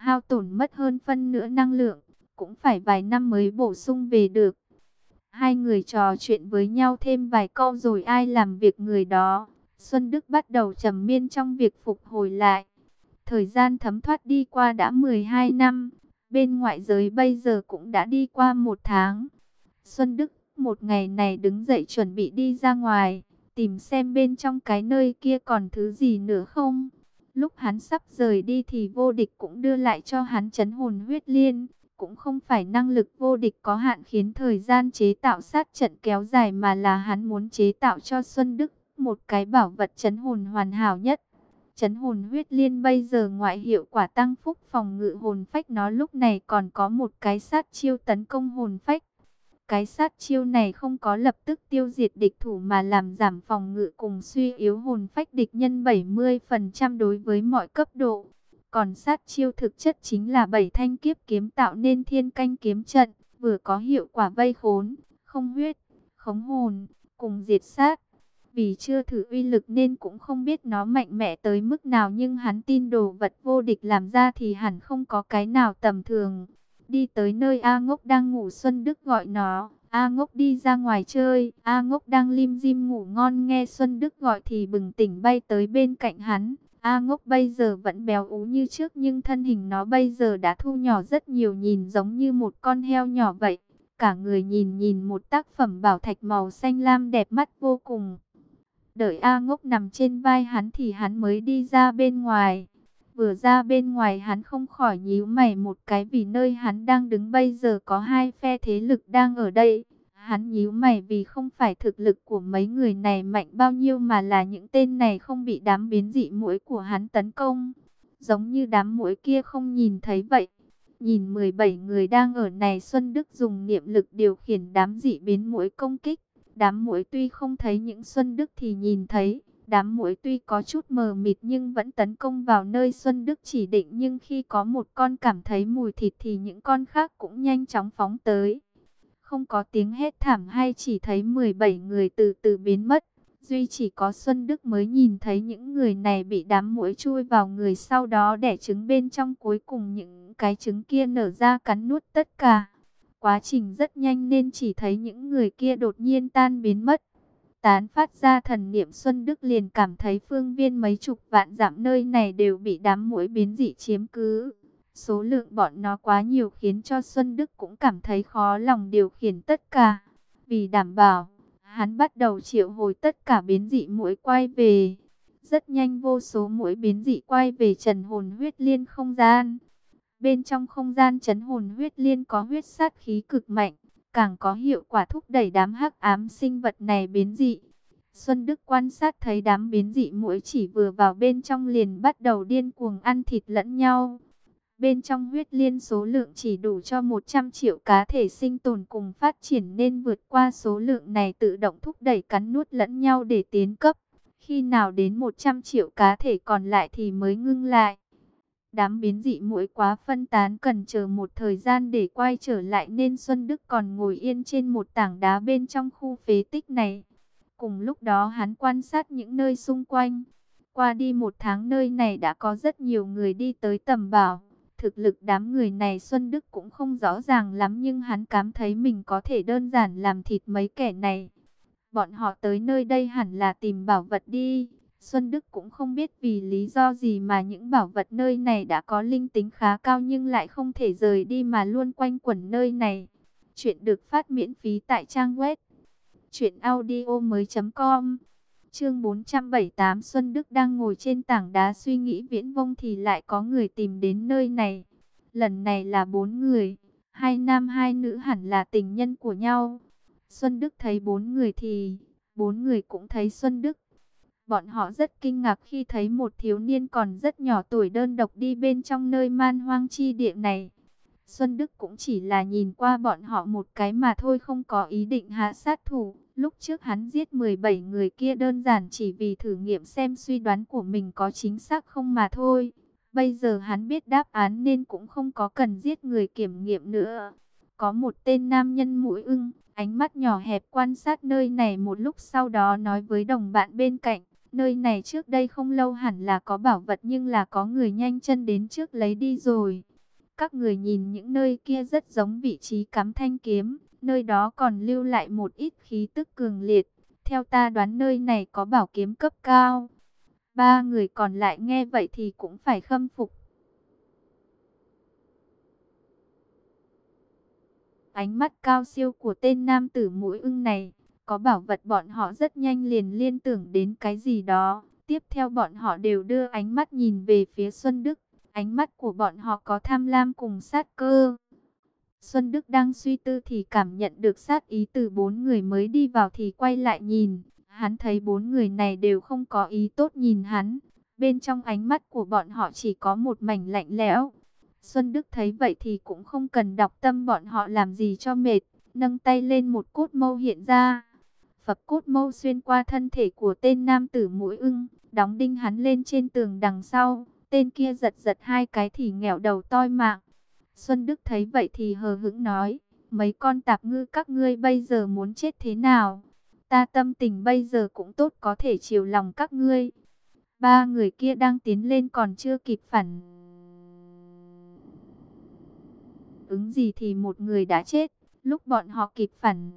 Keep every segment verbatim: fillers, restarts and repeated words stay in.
hao tổn mất hơn phân nửa năng lượng, cũng phải vài năm mới bổ sung về được. Hai người trò chuyện với nhau thêm vài câu rồi ai làm việc người đó. Xuân Đức bắt đầu trầm miên trong việc phục hồi lại. Thời gian thấm thoát đi qua đã mười hai năm, bên ngoại giới bây giờ cũng đã đi qua một tháng. Xuân Đức một ngày này đứng dậy chuẩn bị đi ra ngoài, tìm xem bên trong cái nơi kia còn thứ gì nữa không. Lúc hắn sắp rời đi thì vô địch cũng đưa lại cho hắn trấn hồn huyết liên. Cũng không phải năng lực vô địch có hạn khiến thời gian chế tạo sát trận kéo dài, mà là hắn muốn chế tạo cho Xuân Đức một cái bảo vật trấn hồn hoàn hảo nhất. Trấn hồn huyết liên bây giờ ngoại hiệu quả tăng phúc phòng ngự hồn phách, nó lúc này còn có một cái sát chiêu tấn công hồn phách. Cái sát chiêu này không có lập tức tiêu diệt địch thủ mà làm giảm phòng ngự cùng suy yếu hồn phách địch nhân bảy mươi phần trăm đối với mọi cấp độ. Còn sát chiêu thực chất chính là bảy thanh kiếp kiếm tạo nên thiên canh kiếm trận, vừa có hiệu quả vây khốn, không huyết, khống hồn, cùng diệt sát. Vì chưa thử uy lực nên cũng không biết nó mạnh mẽ tới mức nào, nhưng hắn tin đồ vật vô địch làm ra thì hẳn không có cái nào tầm thường. Đi tới nơi A Ngốc đang ngủ, Xuân Đức gọi nó. A Ngốc đi ra ngoài chơi. A Ngốc đang lim dim ngủ ngon, nghe Xuân Đức gọi thì bừng tỉnh bay tới bên cạnh hắn. A Ngốc bây giờ vẫn béo ú như trước, nhưng thân hình nó bây giờ đã thu nhỏ rất nhiều, nhìn giống như một con heo nhỏ vậy. Cả người nhìn nhìn một tác phẩm bảo thạch màu xanh lam đẹp mắt vô cùng. Đợi A Ngốc nằm trên vai hắn thì hắn mới đi ra bên ngoài. Vừa ra bên ngoài hắn không khỏi nhíu mày một cái, vì nơi hắn đang đứng bây giờ có hai phe thế lực đang ở đây. Hắn nhíu mày vì không phải thực lực của mấy người này mạnh bao nhiêu, mà là những tên này không bị đám biến dị muỗi của hắn tấn công. Giống như đám muỗi kia không nhìn thấy vậy. Nhìn mười bảy người đang ở này, Xuân Đức dùng niệm lực điều khiển đám dị biến muỗi công kích. Đám muỗi tuy không thấy những Xuân Đức thì nhìn thấy. Đám muỗi tuy có chút mờ mịt nhưng vẫn tấn công vào nơi Xuân Đức chỉ định, nhưng khi có một con cảm thấy mùi thịt thì những con khác cũng nhanh chóng phóng tới. Không có tiếng hét thảm hay, chỉ thấy mười bảy người từ từ biến mất. Duy chỉ có Xuân Đức mới nhìn thấy những người này bị đám muỗi chui vào người, sau đó đẻ trứng bên trong, cuối cùng những cái trứng kia nở ra cắn nuốt tất cả. Quá trình rất nhanh nên chỉ thấy những người kia đột nhiên tan biến mất. Tán phát ra thần niệm, Xuân Đức liền cảm thấy phương viên mấy chục vạn dặm nơi này đều bị đám muỗi biến dị chiếm cứ. Số lượng bọn nó quá nhiều khiến cho Xuân Đức cũng cảm thấy khó lòng điều khiển tất cả. Vì đảm bảo, hắn bắt đầu triệu hồi tất cả biến dị muỗi quay về. Rất nhanh vô số muỗi biến dị quay về trấn hồn huyết liên không gian. Bên trong không gian trấn hồn huyết liên có huyết sát khí cực mạnh, càng có hiệu quả thúc đẩy đám hắc ám sinh vật này biến dị. Xuân Đức quan sát thấy đám biến dị muỗi chỉ vừa vào bên trong liền bắt đầu điên cuồng ăn thịt lẫn nhau. Bên trong huyết liên số lượng chỉ đủ cho một trăm triệu cá thể sinh tồn cùng phát triển, nên vượt qua số lượng này tự động thúc đẩy cắn nuốt lẫn nhau để tiến cấp. Khi nào đến một trăm triệu cá thể còn lại thì mới ngưng lại. Đám biến dị muỗi quá phân tán, cần chờ một thời gian để quay trở lại, nên Xuân Đức còn ngồi yên trên một tảng đá bên trong khu phế tích này. Cùng lúc đó hắn quan sát những nơi xung quanh. Qua đi một tháng nơi này đã có rất nhiều người đi tới tầm bảo. Thực lực đám người này Xuân Đức cũng không rõ ràng lắm, nhưng hắn cảm thấy mình có thể đơn giản làm thịt mấy kẻ này. Bọn họ tới nơi đây hẳn là tìm bảo vật đi. Xuân Đức cũng không biết vì lý do gì mà những bảo vật nơi này đã có linh tính khá cao nhưng lại không thể rời đi mà luôn quanh quẩn nơi này. Chuyện được phát miễn phí tại trang web truyện audio mới chấm com. Chương bốn trăm bảy mươi tám. Xuân Đức đang ngồi trên tảng đá suy nghĩ viễn vông thì lại có người tìm đến nơi này. Lần này là bốn người, hai nam hai nữ, hẳn là tình nhân của nhau. Xuân Đức thấy bốn người thì bốn người cũng thấy Xuân Đức. Bọn họ rất kinh ngạc khi thấy một thiếu niên còn rất nhỏ tuổi đơn độc đi bên trong nơi man hoang chi địa này. Xuân Đức cũng chỉ là nhìn qua bọn họ một cái mà thôi, không có ý định hạ sát thủ. Lúc trước hắn giết mười bảy người kia đơn giản chỉ vì thử nghiệm xem suy đoán của mình có chính xác không mà thôi. Bây giờ hắn biết đáp án nên cũng không có cần giết người kiểm nghiệm nữa. Có một tên nam nhân mũi ưng, ánh mắt nhỏ hẹp quan sát nơi này một lúc, sau đó nói với đồng bạn bên cạnh. Nơi này trước đây không lâu hẳn là có bảo vật, nhưng là có người nhanh chân đến trước lấy đi rồi. Các người nhìn những nơi kia rất giống vị trí cắm thanh kiếm, nơi đó còn lưu lại một ít khí tức cường liệt. Theo ta đoán nơi này có bảo kiếm cấp cao. Ba người còn lại nghe vậy thì cũng phải khâm phục. Ánh mắt cao siêu của tên nam tử mũi ưng này, có bảo vật bọn họ rất nhanh liền liên tưởng đến cái gì đó. Tiếp theo bọn họ đều đưa ánh mắt nhìn về phía Xuân Đức. Ánh mắt của bọn họ có tham lam cùng sát cơ. Xuân Đức đang suy tư thì cảm nhận được sát ý từ bốn người mới đi vào thì quay lại nhìn. Hắn thấy bốn người này đều không có ý tốt nhìn hắn. Bên trong ánh mắt của bọn họ chỉ có một mảnh lạnh lẽo. Xuân Đức thấy vậy thì cũng không cần đọc tâm bọn họ làm gì cho mệt. Nâng tay lên một cốt mâu hiện ra. Phập cốt mâu xuyên qua thân thể của tên nam tử mũi ưng, đóng đinh hắn lên trên tường đằng sau. Tên kia giật giật hai cái thì nghẹo đầu toi mạng. Xuân Đức thấy vậy thì hờ hững nói, mấy con tạp ngư các ngươi bây giờ muốn chết thế nào? Ta tâm tình bây giờ cũng tốt có thể chiều lòng các ngươi. Ba người kia đang tiến lên còn chưa kịp phản ứng gì thì một người đã chết. Lúc bọn họ kịp phản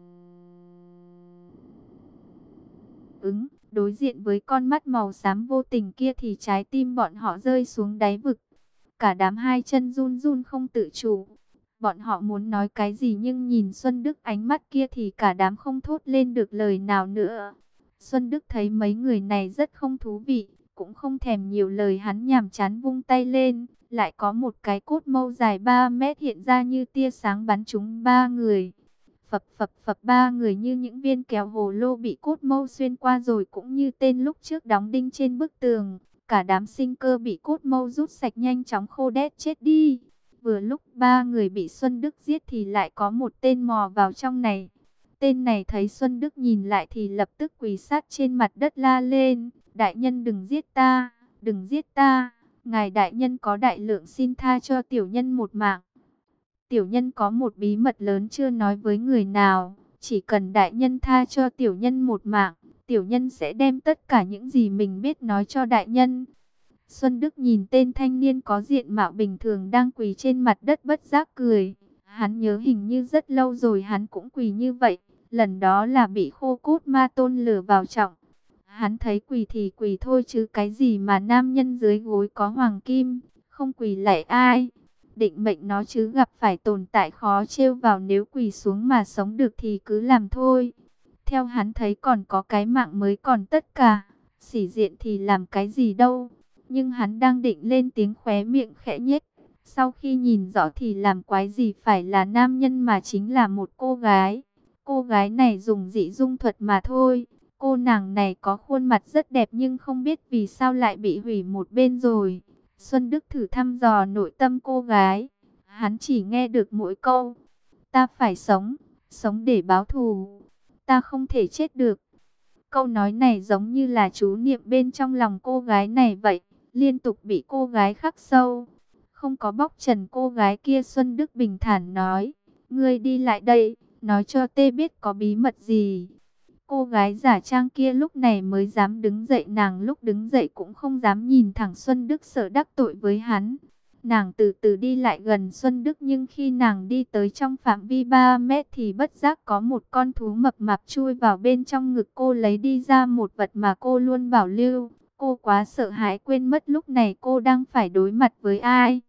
ứng, đối diện với con mắt màu xám vô tình kia thì trái tim bọn họ rơi xuống đáy vực. Cả đám hai chân run run không tự chủ. Bọn họ muốn nói cái gì nhưng nhìn Xuân Đức ánh mắt kia thì cả đám không thốt lên được lời nào nữa. Xuân Đức thấy mấy người này rất không thú vị, cũng không thèm nhiều lời, hắn nhàm chán vung tay lên. Lại có một cái cốt mâu dài ba mét hiện ra như tia sáng bắn trúng ba người. Phập phập phập, ba người như những viên kẹo hồ lô bị cốt mâu xuyên qua rồi cũng như tên lúc trước đóng đinh trên bức tường. Cả đám sinh cơ bị cốt mâu rút sạch nhanh chóng khô đét chết đi. Vừa lúc ba người bị Xuân Đức giết thì lại có một tên mò vào trong này. Tên này thấy Xuân Đức nhìn lại thì lập tức quỳ sát trên mặt đất la lên. Đại nhân đừng giết ta, đừng giết ta. Ngài đại nhân có đại lượng, xin tha cho tiểu nhân một mạng. Tiểu nhân có một bí mật lớn chưa nói với người nào. Chỉ cần đại nhân tha cho tiểu nhân một mạng, tiểu nhân sẽ đem tất cả những gì mình biết nói cho đại nhân. Xuân Đức nhìn tên thanh niên có diện mạo bình thường đang quỳ trên mặt đất bất giác cười. Hắn nhớ hình như rất lâu rồi hắn cũng quỳ như vậy. Lần đó là bị khô cốt ma tôn lừa vào trọng. Hắn thấy quỳ thì quỳ thôi chứ cái gì mà nam nhân dưới gối có hoàng kim, không quỳ lạy ai. Định mệnh nó chứ gặp phải tồn tại khó trêu vào, nếu quỳ xuống mà sống được thì cứ làm thôi. Theo hắn thấy còn có cái mạng mới còn tất cả, sĩ diện thì làm cái gì đâu. Nhưng hắn đang định lên tiếng, khóe miệng khẽ nhếch. Sau khi nhìn rõ thì làm quái gì phải là nam nhân mà chính là một cô gái. Cô gái này dùng dị dung thuật mà thôi. Cô nàng này có khuôn mặt rất đẹp nhưng không biết vì sao lại bị hủy một bên rồi. Xuân Đức thử thăm dò nội tâm cô gái. Hắn chỉ nghe được mỗi câu: ta phải sống, sống để báo thù. Ta không thể chết được. Câu nói này giống như là chú niệm bên trong lòng cô gái này vậy. Liên tục bị cô gái khắc sâu. Không có bóc trần cô gái kia, Xuân Đức bình thản nói: ngươi đi lại đây, nói cho tê biết có bí mật gì. Cô gái giả trang kia lúc này mới dám đứng dậy, nàng lúc đứng dậy cũng không dám nhìn thẳng Xuân Đức, sợ đắc tội với hắn. Nàng từ từ đi lại gần Xuân Đức, nhưng khi nàng đi tới trong phạm vi ba mét thì bất giác có một con thú mập mạp chui vào bên trong ngực cô, lấy đi ra một vật mà cô luôn bảo lưu. Cô quá sợ hãi quên mất lúc này cô đang phải đối mặt với ai.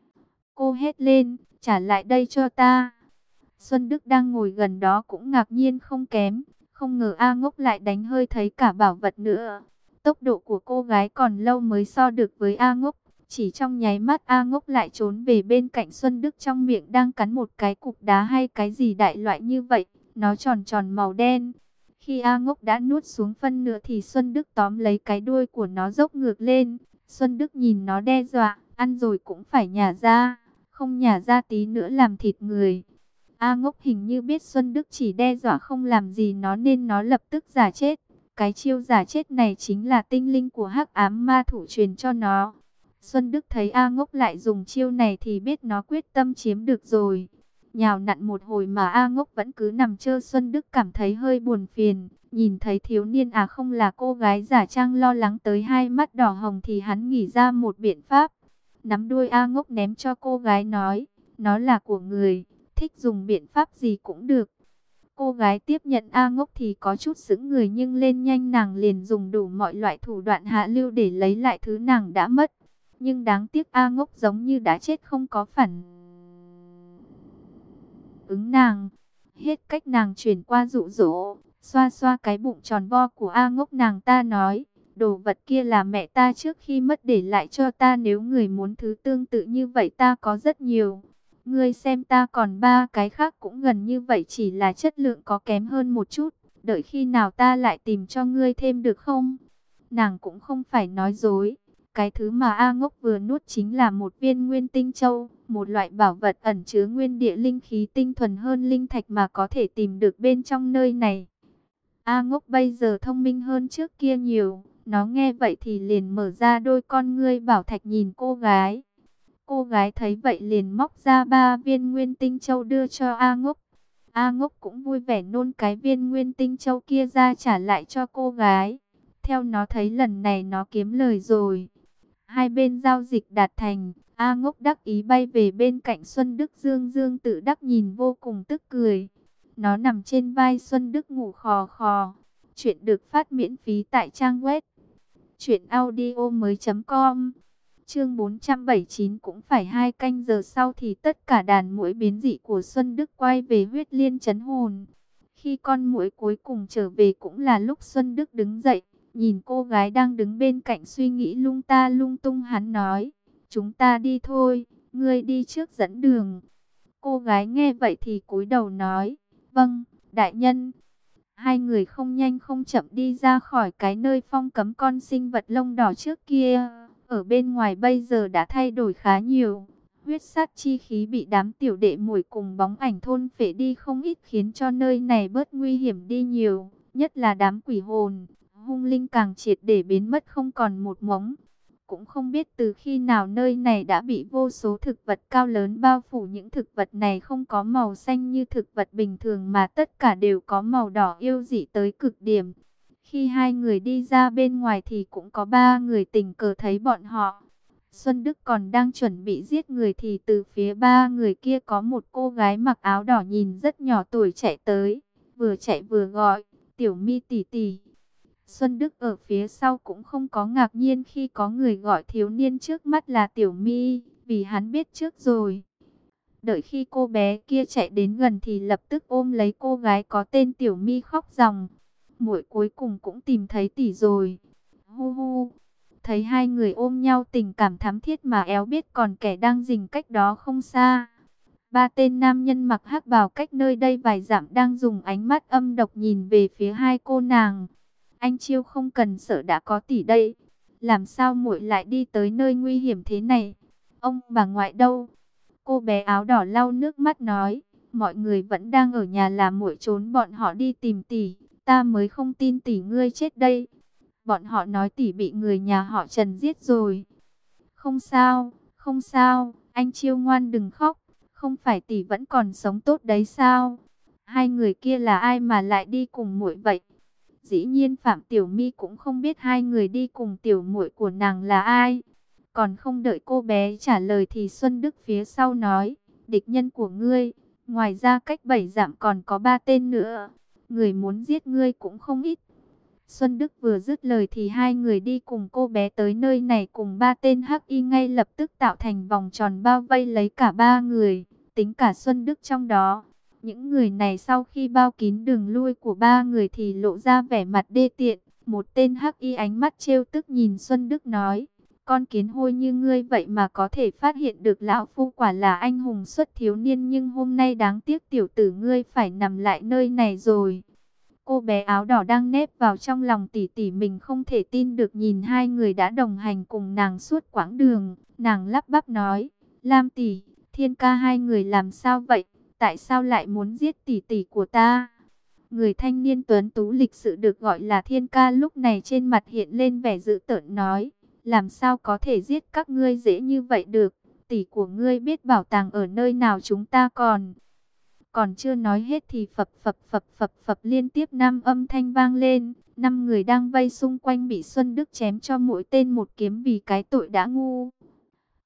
Cô hét lên: trả lại đây cho ta. Xuân Đức đang ngồi gần đó cũng ngạc nhiên không kém. Không ngờ A Ngốc lại đánh hơi thấy cả bảo vật nữa. Tốc độ của cô gái còn lâu mới so được với A Ngốc. Chỉ trong nháy mắt A Ngốc lại trốn về bên cạnh Xuân Đức, trong miệng đang cắn một cái cục đá hay cái gì đại loại như vậy. Nó tròn tròn màu đen. Khi A Ngốc đã nuốt xuống phân nửa thì Xuân Đức tóm lấy cái đuôi của nó dốc ngược lên. Xuân Đức nhìn nó đe dọa: ăn rồi cũng phải nhả ra, không nhả ra tí nữa làm thịt người. A Ngốc hình như biết Xuân Đức chỉ đe dọa không làm gì nó nên nó lập tức giả chết. Cái chiêu giả chết này chính là tinh linh của Hắc Ám Ma Thủ truyền cho nó. Xuân Đức thấy A Ngốc lại dùng chiêu này thì biết nó quyết tâm chiếm được rồi. Nhào nặn một hồi mà A Ngốc vẫn cứ nằm chơ. Xuân Đức cảm thấy hơi buồn phiền. Nhìn thấy thiếu niên à không là cô gái giả trang lo lắng tới hai mắt đỏ hồng thì hắn nghĩ ra một biện pháp. Nắm đuôi A Ngốc ném cho cô gái nói: Nó là của người, thích dùng biện pháp gì cũng được. Cô gái tiếp nhận A Ngốc thì có chút sững người, nhưng lên nhanh nàng liền dùng đủ mọi loại thủ đoạn hạ lưu để lấy lại thứ nàng đã mất. Nhưng đáng tiếc A Ngốc giống như đã chết, không có phản ứng nàng. Hết cách nàng chuyển qua dụ dỗ, xoa xoa cái bụng tròn vo của A Ngốc, nàng ta nói, đồ vật kia là mẹ ta trước khi mất để lại cho ta, nếu người muốn thứ tương tự như vậy ta có rất nhiều. Ngươi xem ta còn ba cái khác cũng gần như vậy, chỉ là chất lượng có kém hơn một chút, đợi khi nào ta lại tìm cho ngươi thêm được không? Nàng cũng không phải nói dối. Cái thứ mà A Ngốc vừa nuốt chính là một viên nguyên tinh châu, một loại bảo vật ẩn chứa nguyên địa linh khí tinh thuần hơn linh thạch mà có thể tìm được bên trong nơi này. A Ngốc bây giờ thông minh hơn trước kia nhiều, nó nghe vậy thì liền mở ra đôi con ngươi bảo thạch nhìn cô gái. Cô gái thấy vậy liền móc ra ba viên nguyên tinh châu đưa cho A Ngốc. A Ngốc cũng vui vẻ nôn cái viên nguyên tinh châu kia ra trả lại cho cô gái. Theo nó thấy lần này nó kiếm lời rồi. Hai bên giao dịch đạt thành, A Ngốc đắc ý bay về bên cạnh Xuân Đức. Dương Dương tự đắc nhìn vô cùng tức cười. Nó nằm trên vai Xuân Đức ngủ khò khò. Chuyện được phát miễn phí tại trang web truyện audio mới chấm com. Chương bốn trăm bảy mươi chín. Cũng phải hai canh giờ sau thì tất cả đàn muỗi biến dị của Xuân Đức quay về huyết liên trấn hồn. Khi con muỗi cuối cùng trở về cũng là lúc Xuân Đức đứng dậy, nhìn cô gái đang đứng bên cạnh suy nghĩ lung ta lung tung, hắn nói, chúng ta đi thôi, ngươi đi trước dẫn đường. Cô gái nghe vậy thì cúi đầu nói, vâng, đại nhân. Hai người không nhanh không chậm đi ra khỏi cái nơi phong cấm con sinh vật lông đỏ trước kia. Ở bên ngoài bây giờ đã thay đổi khá nhiều. Huyết sát chi khí bị đám tiểu đệ muội cùng bóng ảnh thôn phệ đi không ít, khiến cho nơi này bớt nguy hiểm đi nhiều. Nhất là đám quỷ hồn, hung linh càng triệt để biến mất không còn một mống. Cũng không biết từ khi nào nơi này đã bị vô số thực vật cao lớn bao phủ. Những thực vật này không có màu xanh như thực vật bình thường mà tất cả đều có màu đỏ yêu dị tới cực điểm. Khi hai người đi ra bên ngoài thì cũng có ba người tình cờ thấy bọn họ. Xuân Đức còn đang chuẩn bị giết người thì từ phía ba người kia có một cô gái mặc áo đỏ nhìn rất nhỏ tuổi chạy tới, vừa chạy vừa gọi, Tiểu Mi tỷ tỷ. Xuân Đức ở phía sau cũng không có ngạc nhiên khi có người gọi thiếu niên trước mắt là Tiểu Mi, vì hắn biết trước rồi. Đợi khi cô bé kia chạy đến gần thì lập tức ôm lấy cô gái có tên Tiểu Mi khóc ròng. Muội cuối cùng cũng tìm thấy tỷ rồi. Hu hu. Thấy hai người ôm nhau tình cảm thắm thiết mà éo biết còn kẻ đang rình cách đó không xa. Ba tên nam nhân mặc hắc bào cách nơi đây vài dặm đang dùng ánh mắt âm độc nhìn về phía hai cô nàng. Anh Chiêu không cần sợ, đã có tỷ đây. Làm sao muội lại đi tới nơi nguy hiểm thế này? Ông bà ngoại đâu? Cô bé áo đỏ lau nước mắt nói, mọi người vẫn đang ở nhà, là muội trốn bọn họ đi tìm tỷ, ta mới không tin tỷ ngươi chết đây. Bọn họ nói tỷ bị người nhà họ Trần giết rồi. Không sao, không sao, anh Chiêu ngoan đừng khóc, không phải tỷ vẫn còn sống tốt đấy sao? Hai người kia là ai mà lại đi cùng muội vậy? Dĩ nhiên Phạm Tiểu Mi cũng không biết hai người đi cùng tiểu muội của nàng là ai. Còn không đợi cô bé trả lời thì Xuân Đức phía sau nói, địch nhân của ngươi, ngoài ra cách bảy dặm còn có ba tên nữa, người muốn giết ngươi cũng không ít. Xuân Đức vừa dứt lời thì hai người đi cùng cô bé tới nơi này cùng ba tên hắc y ngay lập tức tạo thành vòng tròn bao vây lấy cả ba người, tính cả Xuân Đức trong đó. Những người này sau khi bao kín đường lui của ba người thì lộ ra vẻ mặt đê tiện. Một tên hắc y ánh mắt trêu tức nhìn Xuân Đức nói, con kiến hôi như ngươi vậy mà có thể phát hiện được lão phu, quả là anh hùng xuất thiếu niên, nhưng hôm nay đáng tiếc tiểu tử ngươi phải nằm lại nơi này rồi. Cô bé áo đỏ đang nép vào trong lòng tỷ tỷ mình, không thể tin được nhìn hai người đã đồng hành cùng nàng suốt quãng đường. Nàng lắp bắp nói, Lam tỷ, Thiên ca hai người làm sao vậy? Tại sao lại muốn giết tỷ tỷ của ta? Người thanh niên tuấn tú lịch sự được gọi là Thiên ca lúc này trên mặt hiện lên vẻ dữ tợn nói, làm sao có thể giết các ngươi dễ như vậy được? Tỷ của ngươi biết bảo tàng ở nơi nào chúng ta còn... Còn chưa nói hết thì phập phập phập phập phập liên tiếp năm âm thanh vang lên. Năm người đang vây xung quanh bị Xuân Đức chém cho mỗi tên một kiếm vì cái tội đã ngu.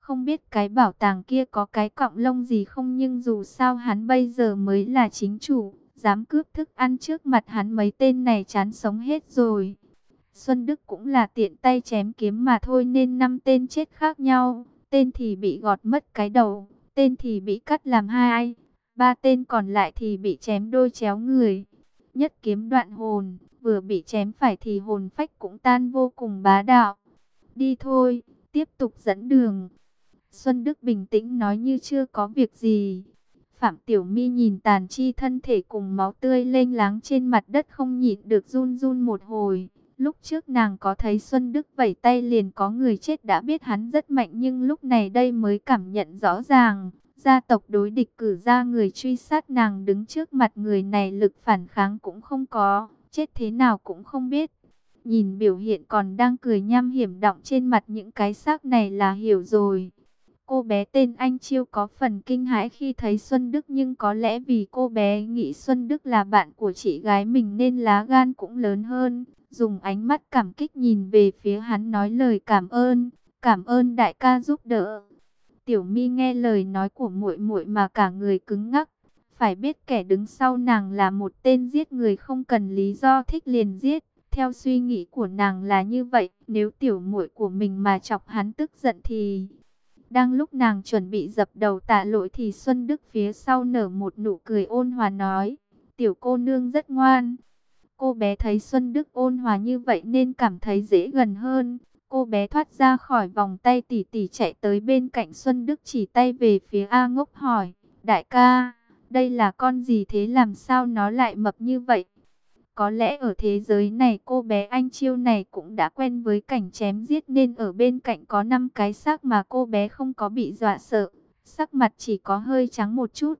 Không biết cái bảo tàng kia có cái cọng lông gì không, nhưng dù sao hắn bây giờ mới là chính chủ, dám cướp thức ăn trước mặt hắn, mấy tên này chán sống hết rồi. Xuân Đức cũng là tiện tay chém kiếm mà thôi nên năm tên chết khác nhau, tên thì bị gọt mất cái đầu, tên thì bị cắt làm hai, ba tên còn lại thì bị chém đôi chéo người. Nhất kiếm đoạn hồn, vừa bị chém phải thì hồn phách cũng tan, vô cùng bá đạo. Đi thôi, tiếp tục dẫn đường. Xuân Đức bình tĩnh nói như chưa có việc gì. Phạm Tiểu My nhìn tàn chi thân thể cùng máu tươi lênh láng trên mặt đất không nhịn được run run một hồi. Lúc trước nàng có thấy Xuân Đức vẩy tay liền có người chết đã biết hắn rất mạnh, nhưng lúc này đây mới cảm nhận rõ ràng. Gia tộc đối địch cử ra người truy sát nàng, đứng trước mặt người này lực phản kháng cũng không có, chết thế nào cũng không biết. Nhìn biểu hiện còn đang cười nham hiểm đọng trên mặt những cái xác này là hiểu rồi. Cô bé tên Anh Chiêu có phần kinh hãi khi thấy Xuân Đức, nhưng có lẽ vì cô bé nghĩ Xuân Đức là bạn của chị gái mình nên lá gan cũng lớn hơn. Dùng ánh mắt cảm kích nhìn về phía hắn nói lời cảm ơn, cảm ơn đại ca giúp đỡ. Tiểu My nghe lời nói của muội muội mà cả người cứng ngắc. Phải biết kẻ đứng sau nàng là một tên giết người không cần lý do, thích liền giết. Theo suy nghĩ của nàng là như vậy, nếu tiểu muội của mình mà chọc hắn tức giận thì... Đang lúc nàng chuẩn bị dập đầu tạ lỗi thì Xuân Đức phía sau nở một nụ cười ôn hòa nói, tiểu cô nương rất ngoan. Cô bé thấy Xuân Đức ôn hòa như vậy nên cảm thấy dễ gần hơn. Cô bé thoát ra khỏi vòng tay tỉ tỉ chạy tới bên cạnh Xuân Đức, chỉ tay về phía A Ngốc hỏi, đại ca, đây là con gì thế, làm sao nó lại mập như vậy? Có lẽ ở thế giới này cô bé Anh Chiêu này cũng đã quen với cảnh chém giết nên ở bên cạnh có năm cái xác mà cô bé không có bị dọa sợ, sắc mặt chỉ có hơi trắng một chút.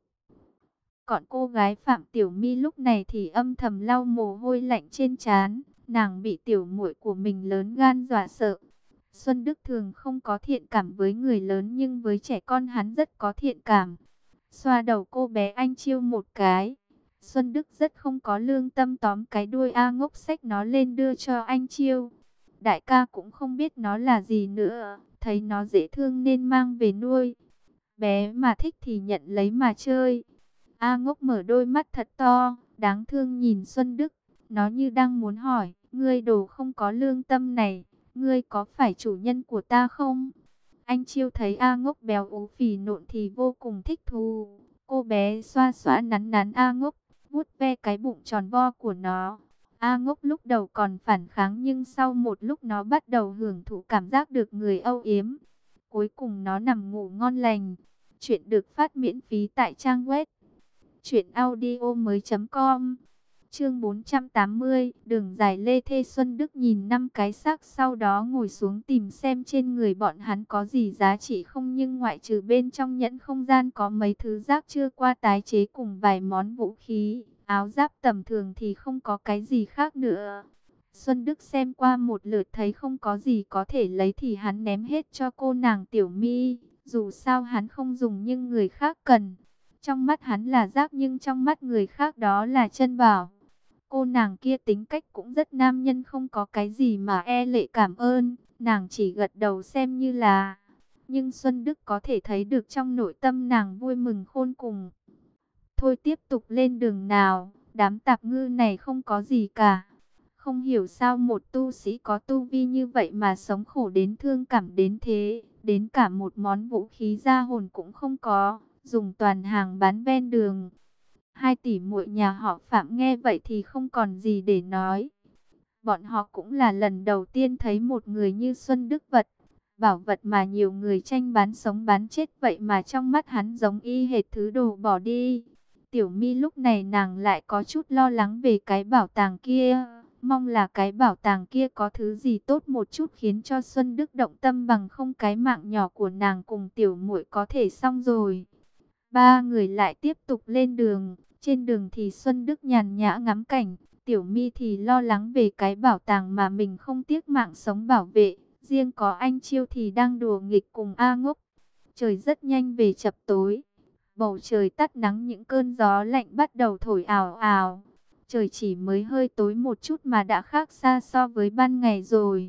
Còn cô gái Phạm Tiểu My lúc này thì âm thầm lau mồ hôi lạnh trên trán, nàng bị tiểu muội của mình lớn gan dọa sợ. Xuân Đức thường không có thiện cảm với người lớn nhưng với trẻ con hắn rất có thiện cảm. Xoa đầu cô bé Anh Chiêu một cái. Xuân Đức rất không có lương tâm tóm cái đuôi A Ngốc xách nó lên đưa cho Anh Chiêu. Đại ca cũng không biết nó là gì nữa, thấy nó dễ thương nên mang về nuôi. Bé mà thích thì nhận lấy mà chơi. A Ngốc mở đôi mắt thật to, đáng thương nhìn Xuân Đức. Nó như đang muốn hỏi, ngươi đồ không có lương tâm này, ngươi có phải chủ nhân của ta không? Anh Chiêu thấy A Ngốc béo ú phì nộn thì vô cùng thích thú. Cô bé xoa xoa nắn nắn A Ngốc, vuốt ve cái bụng tròn vo của nó. A Ngốc lúc đầu còn phản kháng nhưng sau một lúc nó bắt đầu hưởng thụ cảm giác được người âu yếm. Cuối cùng nó nằm ngủ ngon lành. Chuyện được phát miễn phí tại trang web truyện audio mới chấm com. Chương bốn trăm tám mươi, đường dài lê thê. Xuân Đức nhìn năm cái xác sau đó ngồi xuống tìm xem trên người bọn hắn có gì giá trị không, nhưng ngoại trừ bên trong nhẫn không gian có mấy thứ rác chưa qua tái chế cùng vài món vũ khí, áo giáp tầm thường thì không có cái gì khác nữa. Xuân Đức xem qua một lượt thấy không có gì có thể lấy thì hắn ném hết cho cô nàng Tiểu My, dù sao hắn không dùng nhưng người khác cần. Trong mắt hắn là rác nhưng trong mắt người khác đó là chân bảo. Cô nàng kia tính cách cũng rất nam nhân, không có cái gì mà e lệ cảm ơn, nàng chỉ gật đầu xem như là. Nhưng Xuân Đức có thể thấy được trong nội tâm nàng vui mừng khôn cùng. Thôi tiếp tục lên đường nào, đám tạp ngư này không có gì cả. Không hiểu sao một tu sĩ có tu vi như vậy mà sống khổ đến thương cảm đến thế, đến cả một món vũ khí ra hồn cũng không có, dùng toàn hàng bán ven đường. Hai tỷ muội nhà họ Phạm nghe vậy thì không còn gì để nói. Bọn họ cũng là lần đầu tiên thấy một người như Xuân Đức vật. Bảo vật mà nhiều người tranh bán sống bán chết, vậy mà trong mắt hắn giống y hệt thứ đồ bỏ đi. Tiểu My lúc này nàng lại có chút lo lắng về cái bảo tàng kia. Mong là cái bảo tàng kia có thứ gì tốt một chút khiến cho Xuân Đức động tâm, bằng không cái mạng nhỏ của nàng cùng tiểu muội có thể xong rồi. Ba người lại tiếp tục lên đường. Trên đường thì Xuân Đức nhàn nhã ngắm cảnh, Tiểu My thì lo lắng về cái bảo tàng mà mình không tiếc mạng sống bảo vệ. Riêng có Anh Chiêu thì đang đùa nghịch cùng A Ngốc. Trời rất nhanh về chập tối. Bầu trời tắt nắng, những cơn gió lạnh bắt đầu thổi ào ào. Trời chỉ mới hơi tối một chút mà đã khác xa so với ban ngày rồi.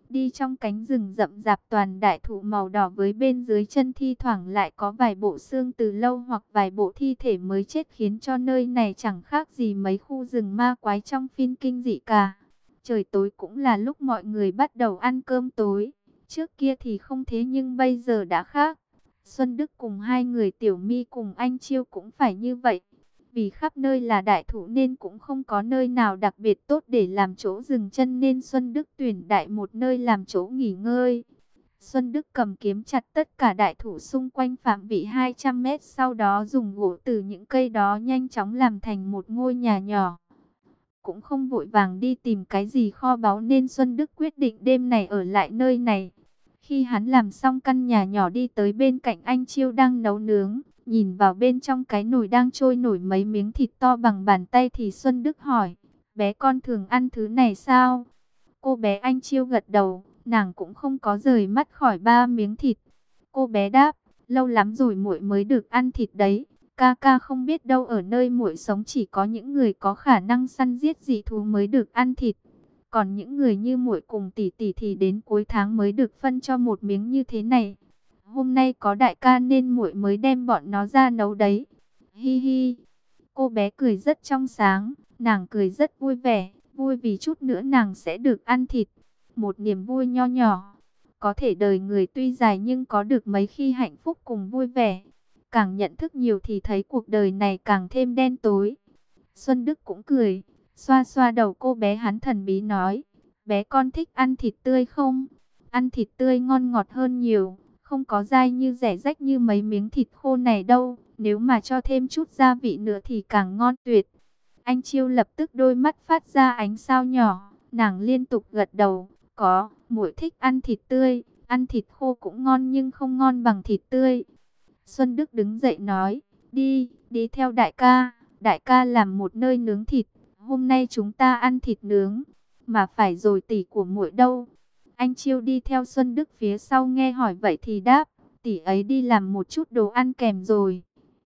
Đi trong cánh rừng rậm rạp toàn đại thụ màu đỏ, với bên dưới chân thi thoảng lại có vài bộ xương từ lâu hoặc vài bộ thi thể mới chết, khiến cho nơi này chẳng khác gì mấy khu rừng ma quái trong phim kinh dị cả. Trời tối cũng là lúc mọi người bắt đầu ăn cơm tối. Trước kia thì không thế nhưng bây giờ đã khác. Xuân Đức cùng hai người Tiểu My cùng anh Chiêu cũng phải như vậy. Vì khắp nơi là đại thụ nên cũng không có nơi nào đặc biệt tốt để làm chỗ dừng chân, nên Xuân Đức tuyển đại một nơi làm chỗ nghỉ ngơi. Xuân Đức cầm kiếm chặt tất cả đại thụ xung quanh phạm vi hai trăm mét, sau đó dùng gỗ từ những cây đó nhanh chóng làm thành một ngôi nhà nhỏ. Cũng không vội vàng đi tìm cái gì kho báu nên Xuân Đức quyết định đêm này ở lại nơi này. Khi hắn làm xong căn nhà nhỏ, đi tới bên cạnh anh Chiêu đang nấu nướng, nhìn vào bên trong cái nồi đang trôi nổi mấy miếng thịt to bằng bàn tay thì Xuân Đức hỏi, bé con thường ăn thứ này sao? Cô bé anh Chiêu gật đầu, nàng cũng không có rời mắt khỏi ba miếng thịt. Cô bé đáp, lâu lắm rồi muội mới được ăn thịt đấy. Ca ca không biết đâu, ở nơi muội sống chỉ có những người có khả năng săn giết dị thú mới được ăn thịt. Còn những người như muội cùng tỷ tỷ thì đến cuối tháng mới được phân cho một miếng như thế này. Hôm nay có đại ca nên muội mới đem bọn nó ra nấu đấy. Hi hi. Cô bé cười rất trong sáng, nàng cười rất vui vẻ, vui vì chút nữa nàng sẽ được ăn thịt. Một niềm vui nho nhỏ. Có thể đời người tuy dài nhưng có được mấy khi hạnh phúc cùng vui vẻ. Càng nhận thức nhiều thì thấy cuộc đời này càng thêm đen tối. Xuân Đức cũng cười, xoa xoa đầu cô bé, hắn thần bí nói, bé con thích ăn thịt tươi không? Ăn thịt tươi ngon ngọt hơn nhiều, không có dai như rẻ rách như mấy miếng thịt khô này đâu. Nếu mà cho thêm chút gia vị nữa thì càng ngon tuyệt. Anh Chiêu lập tức đôi mắt phát ra ánh sao nhỏ, nàng liên tục gật đầu, có, muội thích ăn thịt tươi, ăn thịt khô cũng ngon nhưng không ngon bằng thịt tươi. Xuân Đức đứng dậy nói, đi, đi theo đại ca, đại ca làm một nơi nướng thịt, hôm nay chúng ta ăn thịt nướng, mà phải rồi tỷ của muội đâu? Anh Chiêu đi theo Xuân Đức phía sau, nghe hỏi vậy thì đáp, tỷ ấy đi làm một chút đồ ăn kèm rồi.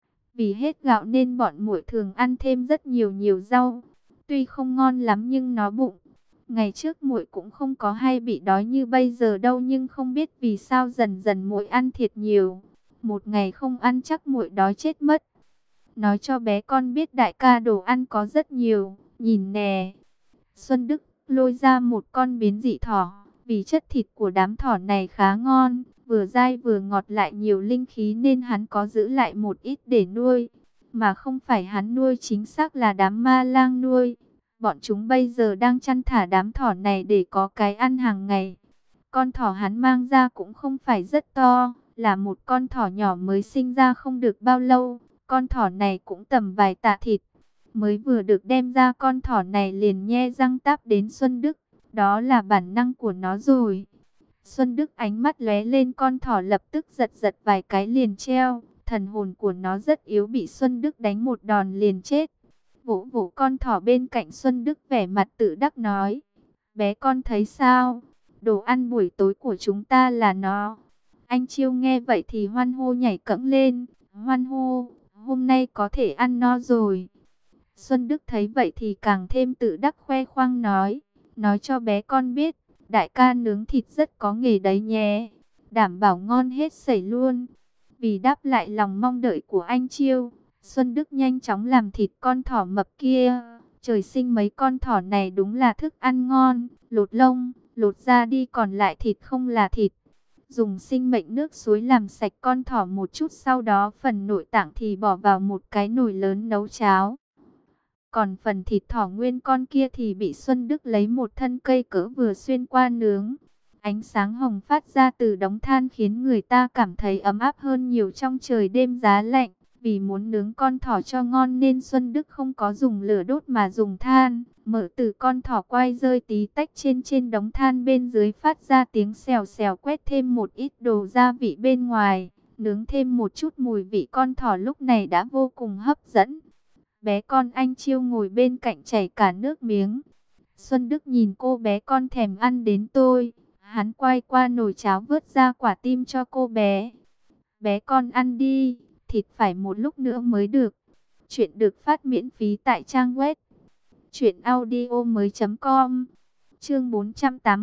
Vì hết gạo nên bọn muội thường ăn thêm rất nhiều nhiều rau, tuy không ngon lắm nhưng nó bụng. Ngày trước muội cũng không có hay bị đói như bây giờ đâu, nhưng không biết vì sao dần dần muội ăn thiệt nhiều. Một ngày không ăn chắc muội đói chết mất. Nói cho bé con biết đại ca đồ ăn có rất nhiều, nhìn nè. Xuân Đức lôi ra một con biến dị thỏ, vì chất thịt của đám thỏ này khá ngon, vừa dai vừa ngọt lại nhiều linh khí nên hắn có giữ lại một ít để nuôi. Mà không phải hắn nuôi, chính xác là đám ma lang nuôi. Bọn chúng bây giờ đang chăn thả đám thỏ này để có cái ăn hàng ngày. Con thỏ hắn mang ra cũng không phải rất to, là một con thỏ nhỏ mới sinh ra không được bao lâu. Con thỏ này cũng tầm vài tạ thịt. Mới vừa được đem ra, con thỏ này liền nhe răng táp đến Xuân Đức. Đó là bản năng của nó rồi. Xuân Đức ánh mắt lóe lên, con thỏ lập tức giật giật vài cái liền treo. Thần hồn của nó rất yếu, bị Xuân Đức đánh một đòn liền chết. Vỗ vỗ con thỏ bên cạnh, Xuân Đức vẻ mặt tự đắc nói, bé con thấy sao? Đồ ăn buổi tối của chúng ta là nó. Anh Chiêu nghe vậy thì hoan hô nhảy cẫng lên, hoan hô, hôm nay có thể ăn no rồi. Xuân Đức thấy vậy thì càng thêm tự đắc, khoe khoang nói, nói cho bé con biết, đại ca nướng thịt rất có nghề đấy nhé, đảm bảo ngon hết sảy luôn. Vì đáp lại lòng mong đợi của anh Chiêu, Xuân Đức nhanh chóng làm thịt con thỏ mập kia. Trời sinh mấy con thỏ này đúng là thức ăn ngon, lột lông, lột da đi, còn lại thịt không là thịt. Dùng sinh mệnh nước suối làm sạch con thỏ một chút, sau đó phần nội tạng thì bỏ vào một cái nồi lớn nấu cháo. Còn phần thịt thỏ nguyên con kia thì bị Xuân Đức lấy một thân cây cỡ vừa xuyên qua nướng. Ánh sáng hồng phát ra từ đống than khiến người ta cảm thấy ấm áp hơn nhiều trong trời đêm giá lạnh. Vì muốn nướng con thỏ cho ngon nên Xuân Đức không có dùng lửa đốt mà dùng than. Mỡ từ con thỏ quay rơi tí tách trên trên đống than bên dưới, phát ra tiếng xèo xèo, quét thêm một ít đồ gia vị bên ngoài. Nướng thêm một chút, mùi vị con thỏ lúc này đã vô cùng hấp dẫn. Bé con anh Chiêu ngồi bên cạnh chảy cả nước miếng. Xuân Đức nhìn cô bé con thèm ăn đến tôi. Hắn quay qua nồi cháo vớt ra quả tim cho cô bé. Bé con ăn đi, thịt phải một lúc nữa mới được. Chuyện được phát miễn phí tại trang web truyện audio mới chấm com. Chương bốn trăm tám mươi mốt,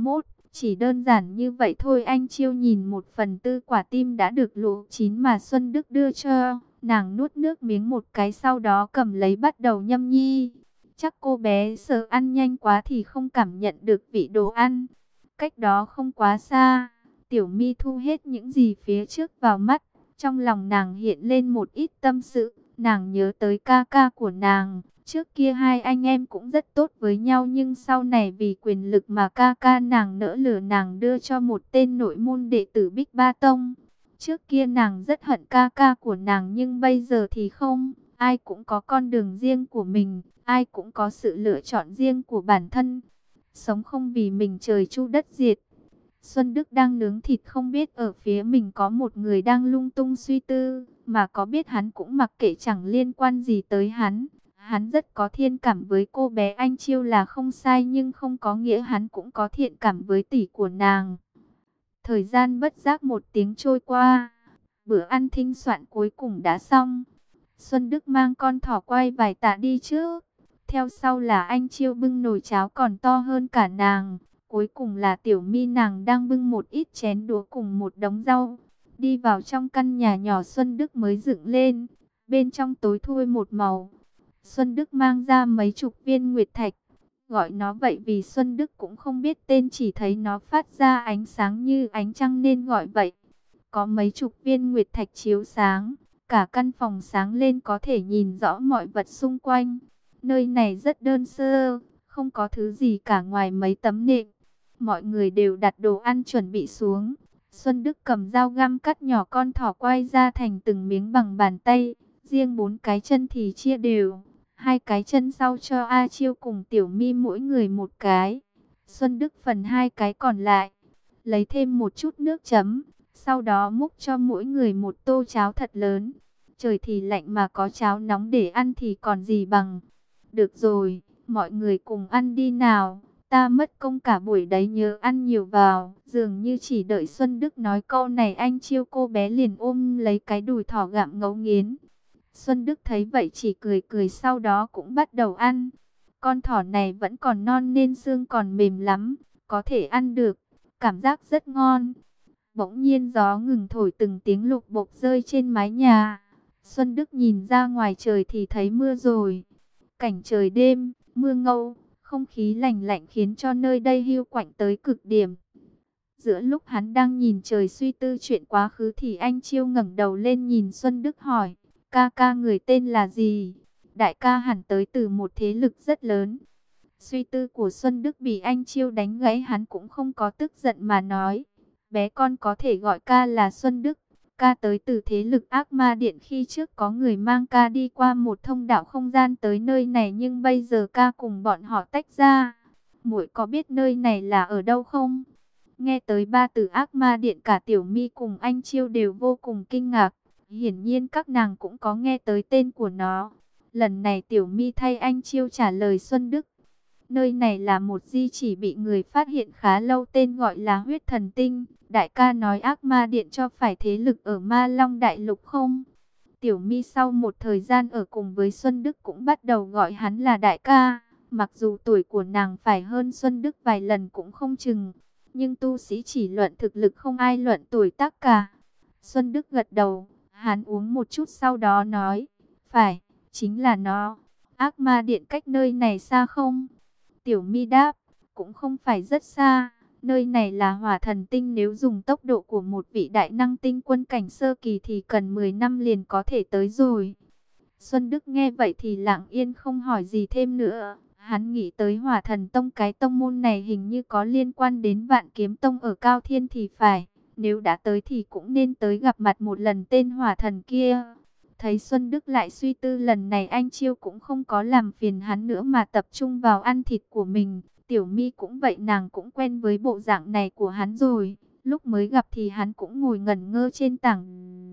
Chỉ đơn giản như vậy thôi. Anh Chiêu nhìn một phần tư quả tim đã được luộc chín mà Xuân Đức đưa cho. Nàng nuốt nước miếng một cái, sau đó cầm lấy bắt đầu nhâm nhi. Chắc cô bé sợ ăn nhanh quá thì không cảm nhận được vị đồ ăn. Cách đó không quá xa, Tiểu My thu hết những gì phía trước vào mắt. Trong lòng nàng hiện lên một ít tâm sự. Nàng nhớ tới ca ca của nàng. Trước kia hai anh em cũng rất tốt với nhau, nhưng sau này vì quyền lực mà ca ca nàng nỡ lừa nàng đưa cho một tên nội môn đệ tử Bích Ba Tông. Trước kia nàng rất hận ca ca của nàng, nhưng bây giờ thì không. Ai cũng có con đường riêng của mình, ai cũng có sự lựa chọn riêng của bản thân. Sống không vì mình trời chu đất diệt. Xuân Đức đang nướng thịt, không biết ở phía mình có một người đang lung tung suy tư, mà có biết hắn cũng mặc kệ, chẳng liên quan gì tới hắn. Hắn rất có thiện cảm với cô bé Anh Chiêu là không sai, nhưng không có nghĩa hắn cũng có thiện cảm với tỷ của nàng. Thời gian bất giác một tiếng trôi qua, bữa ăn thinh soạn cuối cùng đã xong. Xuân Đức mang con thỏ quay vài tạ đi trước. Theo sau là Anh Chiêu bưng nồi cháo còn to hơn cả nàng. Cuối cùng là Tiểu My, nàng đang bưng một ít chén đũa cùng một đống rau. Đi vào trong căn nhà nhỏ Xuân Đức mới dựng lên. Bên trong tối thui một màu. Xuân Đức mang ra mấy chục viên nguyệt thạch. Gọi nó vậy vì Xuân Đức cũng không biết tên, chỉ thấy nó phát ra ánh sáng như ánh trăng nên gọi vậy. Có mấy chục viên nguyệt thạch chiếu sáng. Cả căn phòng sáng lên, có thể nhìn rõ mọi vật xung quanh. Nơi này rất đơn sơ, không có thứ gì cả ngoài mấy tấm nệm. Mọi người đều đặt đồ ăn chuẩn bị xuống. Xuân Đức cầm dao găm cắt nhỏ con thỏ quay ra thành từng miếng bằng bàn tay. Riêng bốn cái chân thì chia đều. Hai cái chân sau cho A Chiêu cùng Tiểu My mỗi người một cái. Xuân Đức phần hai cái còn lại. Lấy thêm một chút nước chấm. Sau đó múc cho mỗi người một tô cháo thật lớn. Trời thì lạnh mà có cháo nóng để ăn thì còn gì bằng. Được rồi, mọi người cùng ăn đi nào. Ta mất công cả buổi đấy, nhớ ăn nhiều vào. Dường như chỉ đợi Xuân Đức nói câu này, Anh Chiêu cô bé liền ôm lấy cái đùi thỏ gặm ngấu nghiến. Xuân Đức thấy vậy chỉ cười cười, sau đó cũng bắt đầu ăn. Con thỏ này vẫn còn non nên xương còn mềm lắm, có thể ăn được, cảm giác rất ngon. Bỗng nhiên gió ngừng thổi, từng tiếng lục bộp rơi trên mái nhà. Xuân Đức nhìn ra ngoài trời thì thấy mưa rồi. Cảnh trời đêm, mưa ngâu, không khí lạnh lạnh khiến cho nơi đây hiu quạnh tới cực điểm. Giữa lúc hắn đang nhìn trời suy tư chuyện quá khứ thì Anh Chiêu ngẩng đầu lên nhìn Xuân Đức hỏi, ca ca người tên là gì? Đại ca hẳn tới từ một thế lực rất lớn. Suy tư của Xuân Đức bị Anh Chiêu đánh gãy, hắn cũng không có tức giận mà nói, bé con có thể gọi ca là Xuân Đức. Ca tới từ thế lực Ác Ma Điện, khi trước có người mang ca đi qua một thông đạo không gian tới nơi này, nhưng bây giờ ca cùng bọn họ tách ra. Muội có biết nơi này là ở đâu không? Nghe tới ba từ Ác Ma Điện, cả Tiểu My cùng Anh Chiêu đều vô cùng kinh ngạc. Hiển nhiên các nàng cũng có nghe tới tên của nó. Lần này Tiểu My thay Anh Chiêu trả lời Xuân Đức. Nơi này là một di chỉ bị người phát hiện khá lâu, tên gọi là Huyết Thần Tinh. Đại ca nói Ác Ma Điện cho phải thế lực ở Ma Long Đại Lục không? Tiểu My sau một thời gian ở cùng với Xuân Đức cũng bắt đầu gọi hắn là đại ca. Mặc dù tuổi của nàng phải hơn Xuân Đức vài lần cũng không chừng, nhưng tu sĩ chỉ luận thực lực, không ai luận tuổi tác cả. Xuân Đức gật đầu, hắn uống một chút sau đó nói, phải, chính là nó. Ác Ma Điện cách nơi này xa không? Tiểu My đáp, cũng không phải rất xa. Nơi này là Hỏa Thần Tinh, nếu dùng tốc độ của một vị đại năng tinh quân cảnh sơ kỳ thì cần mười năm liền có thể tới rồi. Xuân Đức nghe vậy thì lặng yên không hỏi gì thêm nữa. Hắn nghĩ tới Hỏa Thần Tông, cái tông môn này hình như có liên quan đến Vạn Kiếm Tông ở Cao Thiên thì phải. Nếu đã tới thì cũng nên tới gặp mặt một lần tên Hỏa Thần kia. Thấy Xuân Đức lại suy tư, lần này Anh Chiêu cũng không có làm phiền hắn nữa mà tập trung vào ăn thịt của mình. Tiểu My cũng vậy, nàng cũng quen với bộ dạng này của hắn rồi. Lúc mới gặp thì hắn cũng ngồi ngẩn ngơ trên tảng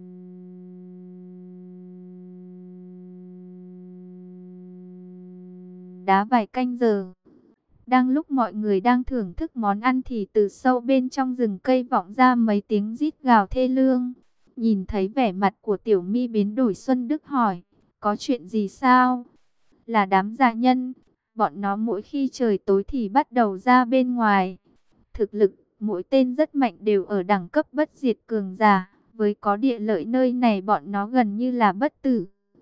đá vài canh giờ. Đang lúc mọi người đang thưởng thức món ăn thì từ sâu bên trong rừng cây vọng ra mấy tiếng rít gào thê lương. Nhìn thấy vẻ mặt của Tiểu My biến đổi, Xuân Đức hỏi, có chuyện gì sao? Là đám già nhân, bọn nó mỗi khi trời tối thì bắt đầu ra bên ngoài. Thực lực Mỗi tên rất mạnh, đều ở đẳng cấp bất diệt cường giả. Với có địa lợi nơi này, bọn nó gần như là bất tử.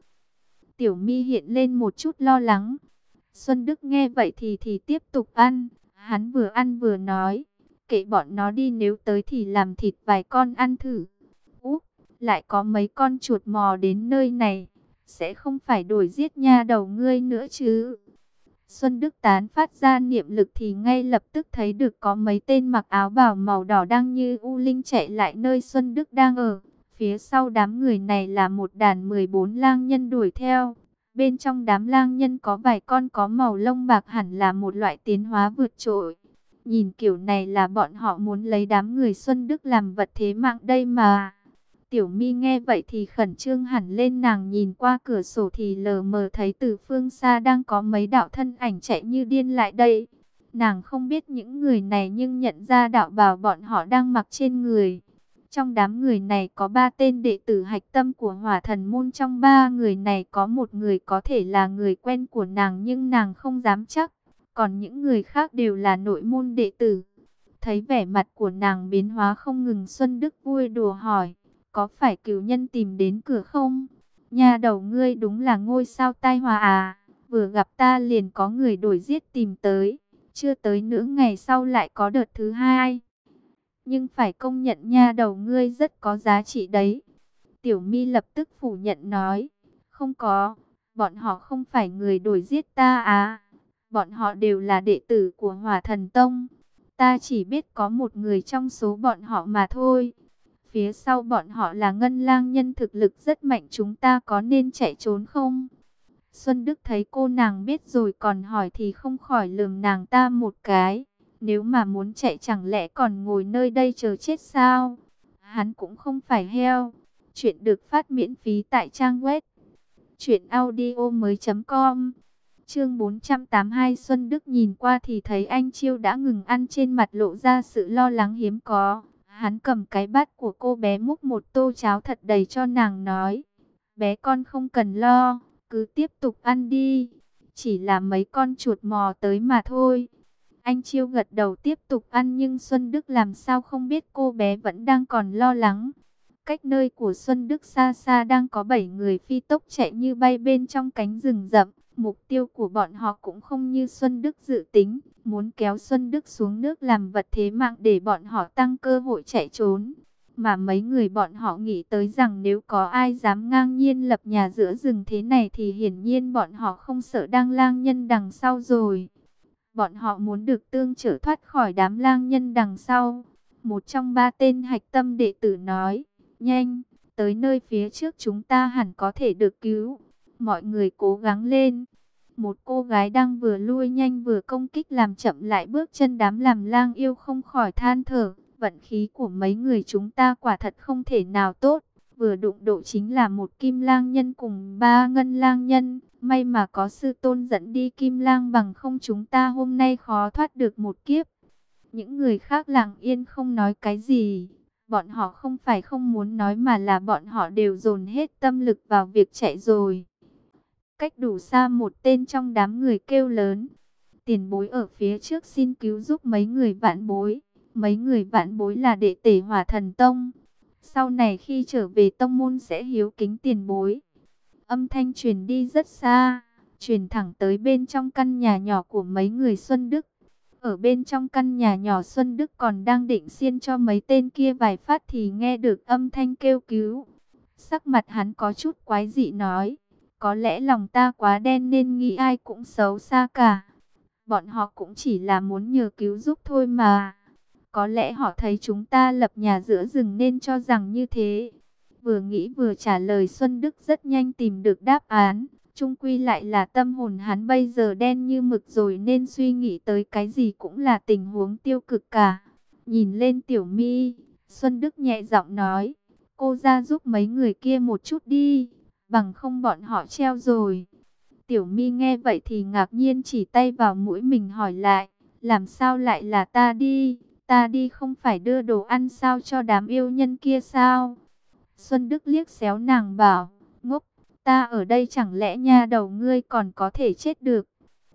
Tiểu Mi hiện lên một chút lo lắng. Xuân Đức nghe vậy thì thì tiếp tục ăn. Hắn vừa ăn vừa nói, kệ bọn nó đi, nếu tới thì làm thịt vài con ăn thử. Úp, lại có mấy con chuột mò đến nơi này, sẽ không phải đuổi giết nha đầu ngươi nữa chứ? Xuân Đức tán phát ra niệm lực thì ngay lập tức thấy được có mấy tên mặc áo bào màu đỏ đang như u linh chạy lại nơi Xuân Đức đang ở. Phía sau đám người này là một đàn mười bốn lang nhân đuổi theo. Bên trong đám lang nhân có vài con có màu lông bạc, hẳn là một loại tiến hóa vượt trội. Nhìn kiểu này là bọn họ muốn lấy đám người Xuân Đức làm vật thế mạng đây mà. Tiểu Mi nghe vậy thì khẩn trương hẳn lên, nàng nhìn qua cửa sổ thì lờ mờ thấy từ phương xa đang có mấy đạo thân ảnh chạy như điên lại đây. Nàng không biết những người này nhưng nhận ra đạo bào bọn họ đang mặc trên người. Trong đám người này có ba tên đệ tử hạch tâm của Hỏa Thần Môn, trong ba người này có một người có thể là người quen của nàng nhưng nàng không dám chắc. Còn những người khác đều là nội môn đệ tử. Thấy vẻ mặt của nàng biến hóa không ngừng, Xuân Đức vui đùa hỏi, có phải cửu nhân tìm đến cửa không? Nha đầu ngươi đúng là ngôi sao tai họa à, vừa gặp ta liền có người đuổi giết tìm tới, chưa tới nửa ngày sau lại có đợt thứ hai. Nhưng phải công nhận nha đầu ngươi rất có giá trị đấy. Tiểu Mi lập tức phủ nhận nói, không có, bọn họ không phải người đuổi giết ta à, bọn họ đều là đệ tử của Hỏa Thần Tông. Ta chỉ biết có một người trong số bọn họ mà thôi. Phía sau bọn họ là ngân lang nhân thực lực rất mạnh, chúng ta có nên chạy trốn không? Xuân Đức thấy cô nàng biết rồi còn hỏi thì không khỏi lườm nàng ta một cái. Nếu mà muốn chạy chẳng lẽ còn ngồi nơi đây chờ chết sao? Hắn cũng không phải heo. Chuyện được phát miễn phí tại trang web truyện audio mới chấm com. Chương bốn trăm tám mươi hai. Xuân Đức nhìn qua thì thấy anh Chiêu đã ngừng ăn, trên mặt lộ ra sự lo lắng hiếm có. Hắn cầm cái bát của cô bé múc một tô cháo thật đầy cho nàng, nói, bé con không cần lo, cứ tiếp tục ăn đi, chỉ là mấy con chuột mò tới mà thôi. Anh Chiêu gật đầu tiếp tục ăn, nhưng Xuân Đức làm sao không biết cô bé vẫn đang còn lo lắng. Cách nơi của Xuân Đức xa xa đang có bảy người phi tốc chạy như bay bên trong cánh rừng rậm. Mục tiêu của bọn họ cũng không như Xuân Đức dự tính, muốn kéo Xuân Đức xuống nước làm vật thế mạng để bọn họ tăng cơ hội chạy trốn. Mà mấy người bọn họ nghĩ tới rằng nếu có ai dám ngang nhiên lập nhà giữa rừng thế này thì hiển nhiên bọn họ không sợ đang lang nhân đằng sau rồi. Bọn họ muốn được tương trợ thoát khỏi đám lang nhân đằng sau. Một trong ba tên hạch tâm đệ tử nói, nhanh, tới nơi phía trước chúng ta hẳn có thể được cứu. Mọi người cố gắng lên. Một cô gái đang vừa lui nhanh vừa công kích làm chậm lại bước chân đám làm lang yêu không khỏi than thở. Vận khí của mấy người chúng ta quả thật không thể nào tốt. Vừa đụng độ chính là một kim lang nhân cùng ba ngân lang nhân. May mà có sư tôn dẫn đi kim lang, bằng không chúng ta hôm nay khó thoát được một kiếp. Những người khác lặng yên không nói cái gì. Bọn họ không phải không muốn nói mà là bọn họ đều dồn hết tâm lực vào việc chạy rồi. Cách đủ xa một tên trong đám người kêu lớn, tiền bối ở phía trước xin cứu giúp mấy người vạn bối. Mấy người vạn bối là đệ tử Hỏa Thần Tông, sau này khi trở về tông môn sẽ hiếu kính tiền bối. Âm thanh truyền đi rất xa, truyền thẳng tới bên trong căn nhà nhỏ của mấy người Xuân Đức. Ở bên trong căn nhà nhỏ, Xuân Đức còn đang định xiên cho mấy tên kia vài phát thì nghe được âm thanh kêu cứu. Sắc mặt hắn có chút quái dị nói, có lẽ lòng ta quá đen nên nghĩ ai cũng xấu xa cả. Bọn họ cũng chỉ là muốn nhờ cứu giúp thôi mà. Có lẽ họ thấy chúng ta lập nhà giữa rừng nên cho rằng như thế. Vừa nghĩ vừa trả lời, Xuân Đức rất nhanh tìm được đáp án. Chung quy lại là tâm hồn hắn bây giờ đen như mực rồi, nên suy nghĩ tới cái gì cũng là tình huống tiêu cực cả. Nhìn lên Tiểu Mi, Xuân Đức nhẹ giọng nói, cô ra giúp mấy người kia một chút đi, bằng không bọn họ treo rồi. Tiểu Mi nghe vậy thì ngạc nhiên chỉ tay vào mũi mình hỏi lại, làm sao lại là ta đi? Ta đi không phải đưa đồ ăn sao cho đám yêu nhân kia sao? Xuân Đức liếc xéo nàng bảo, ngốc, ta ở đây chẳng lẽ nha đầu ngươi còn có thể chết được?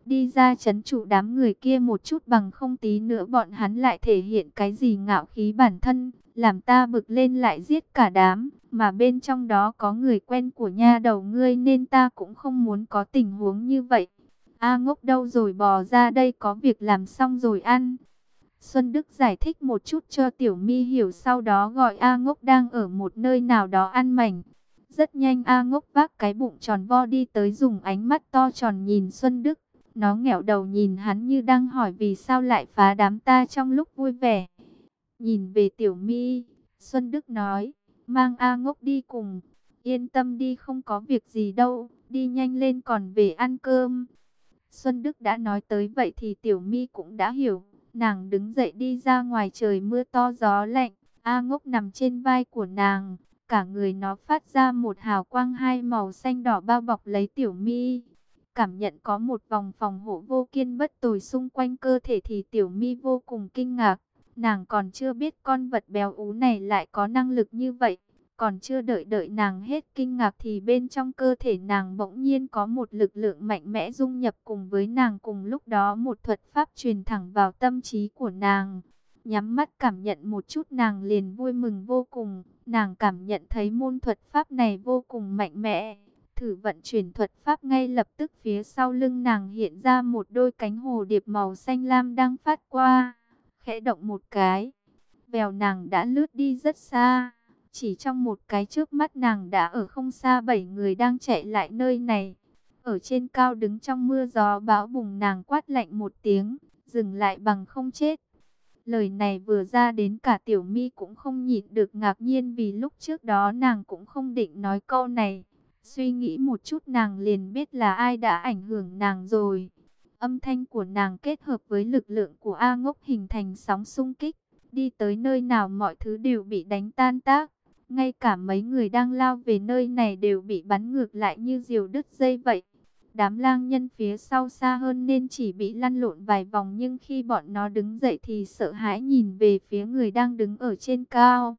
đi ra trấn trụ đám người kia một chút, bằng không tí nữa bọn hắn lại thể hiện cái gì ngạo khí bản thân, làm ta bực lên lại giết cả đám, mà bên trong đó có người quen của nha đầu ngươi nên ta cũng không muốn có tình huống như vậy. A Ngốc đâu rồi, bò ra đây, có việc làm xong rồi ăn. Xuân Đức giải thích một chút cho Tiểu My hiểu, sau đó gọi A Ngốc đang ở một nơi nào đó ăn mảnh. Rất nhanh A Ngốc vác cái bụng tròn vo đi tới, dùng ánh mắt to tròn nhìn Xuân Đức. Nó nghẹo đầu nhìn hắn như đang hỏi vì sao lại phá đám ta trong lúc vui vẻ. Nhìn về Tiểu My, Xuân Đức nói, mang A Ngốc đi cùng. Yên tâm đi, không có việc gì đâu, đi nhanh lên còn về ăn cơm. Xuân Đức đã nói tới vậy thì Tiểu My cũng đã hiểu. Nàng đứng dậy đi ra ngoài, trời mưa to gió lạnh. A Ngốc nằm trên vai của nàng, cả người nó phát ra một hào quang hai màu xanh đỏ bao bọc lấy Tiểu My. Cảm nhận có một vòng phòng hộ vô kiên bất tồi xung quanh cơ thể thì Tiểu My vô cùng kinh ngạc. Nàng còn chưa biết con vật béo ú này lại có năng lực như vậy. Còn chưa đợi đợi nàng hết kinh ngạc thì bên trong cơ thể nàng bỗng nhiên có một lực lượng mạnh mẽ dung nhập cùng với nàng. Cùng lúc đó một thuật pháp truyền thẳng vào tâm trí của nàng. Nhắm mắt cảm nhận một chút nàng liền vui mừng vô cùng. Nàng cảm nhận thấy môn thuật pháp này vô cùng mạnh mẽ. Thử vận chuyển thuật pháp, ngay lập tức phía sau lưng nàng hiện ra một đôi cánh hồ điệp màu xanh lam đang phát qua. Khẽ động một cái, vèo, nàng đã lướt đi rất xa. Chỉ trong một cái chớp mắt nàng đã ở không xa bảy người đang chạy lại nơi này. Ở trên cao đứng trong mưa gió bão bùng, nàng quát lạnh một tiếng, dừng lại bằng không chết. Lời này vừa ra đến cả Tiểu My cũng không nhịn được ngạc nhiên, vì lúc trước đó nàng cũng không định nói câu này. Suy nghĩ một chút nàng liền biết là ai đã ảnh hưởng nàng rồi. Âm thanh của nàng kết hợp với lực lượng của A Ngốc hình thành sóng xung kích. Đi tới nơi nào mọi thứ đều bị đánh tan tác. Ngay cả mấy người đang lao về nơi này đều bị bắn ngược lại như diều đứt dây vậy. Đám lang nhân phía sau xa hơn nên chỉ bị lăn lộn vài vòng, nhưng khi bọn nó đứng dậy thì sợ hãi nhìn về phía người đang đứng ở trên cao.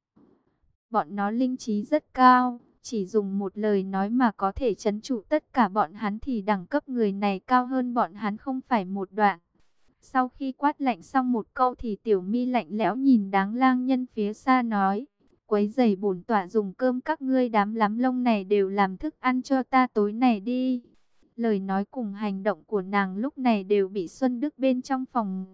Bọn nó linh trí rất cao, chỉ dùng một lời nói mà có thể trấn trụ tất cả bọn hắn, thì đẳng cấp người này cao hơn bọn hắn không phải một đoạn. Sau khi quát lạnh xong một câu thì Tiểu My lạnh lẽo nhìn đám lang nhân phía xa nói, quấy rầy bổn tọa dùng cơm, các ngươi đám lắm lông này đều làm thức ăn cho ta tối này đi. Lời nói cùng hành động của nàng lúc này đều bị Xuân Đức bên trong phòng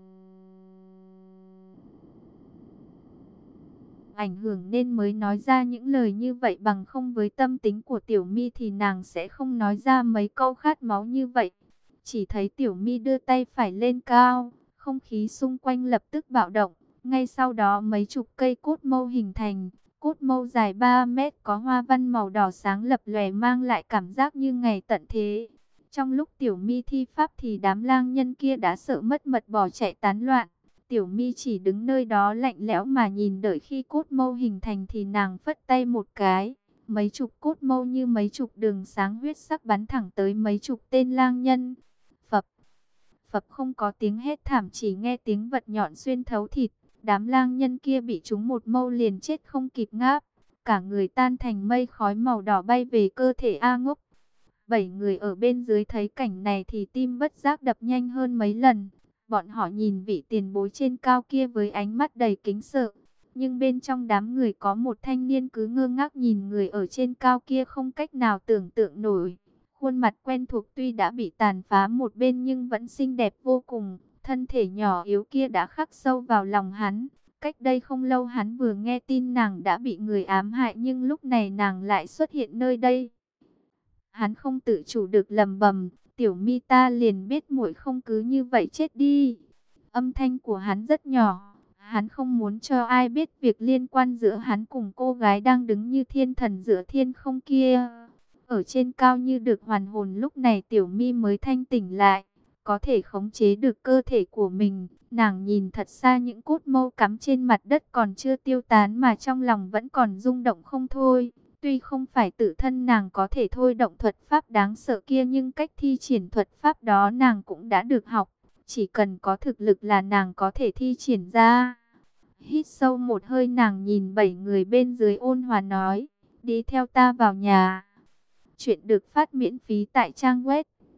ảnh hưởng nên mới nói ra những lời như vậy, bằng không với tâm tính của Tiểu My thì nàng sẽ không nói ra mấy câu khát máu như vậy. Chỉ thấy Tiểu My đưa tay phải lên cao, không khí xung quanh lập tức bạo động. Ngay sau đó mấy chục cây cốt mâu hình thành, cốt mâu dài ba mét có hoa văn màu đỏ sáng lập lòe, mang lại cảm giác như ngày tận thế. Trong lúc Tiểu My thi pháp thì đám lang nhân kia đã sợ mất mật bỏ chạy tán loạn. Tiểu My chỉ đứng nơi đó lạnh lẽo mà nhìn, đợi khi cốt mâu hình thành thì nàng phất tay một cái. Mấy chục cốt mâu như mấy chục đường sáng huyết sắc bắn thẳng tới mấy chục tên lang nhân. Phập, phập, không có tiếng hét thảm, chỉ nghe tiếng vật nhọn xuyên thấu thịt. Đám lang nhân kia bị trúng một mâu liền chết không kịp ngáp. Cả người tan thành mây khói màu đỏ bay về cơ thể A Ngốc. Bảy người ở bên dưới thấy cảnh này thì tim bất giác đập nhanh hơn mấy lần. Bọn họ nhìn vị tiền bối trên cao kia với ánh mắt đầy kính sợ. Nhưng bên trong đám người có một thanh niên cứ ngơ ngác nhìn người ở trên cao kia không cách nào tưởng tượng nổi. Khuôn mặt quen thuộc tuy đã bị tàn phá một bên nhưng vẫn xinh đẹp vô cùng. Thân thể nhỏ yếu kia đã khắc sâu vào lòng hắn. Cách đây không lâu hắn vừa nghe tin nàng đã bị người ám hại, nhưng lúc này nàng lại xuất hiện nơi đây. Hắn không tự chủ được lầm bầm, Tiểu My, ta liền biết muội không cứ như vậy chết đi. Âm thanh của hắn rất nhỏ, hắn không muốn cho ai biết việc liên quan giữa hắn cùng cô gái đang đứng như thiên thần giữa thiên không kia. Ở trên cao như được hoàn hồn, lúc này Tiểu My mới thanh tỉnh lại, có thể khống chế được cơ thể của mình. Nàng nhìn thật xa những cốt mâu cắm trên mặt đất còn chưa tiêu tán mà trong lòng vẫn còn rung động không thôi. Tuy không phải tự thân nàng có thể thôi động thuật pháp đáng sợ kia, nhưng cách thi triển thuật pháp đó nàng cũng đã được học. Chỉ cần có thực lực là nàng có thể thi triển ra. Hít sâu một hơi, nàng nhìn bảy người bên dưới ôn hòa nói, đi theo ta vào nhà. Chuyện được phát miễn phí tại trang web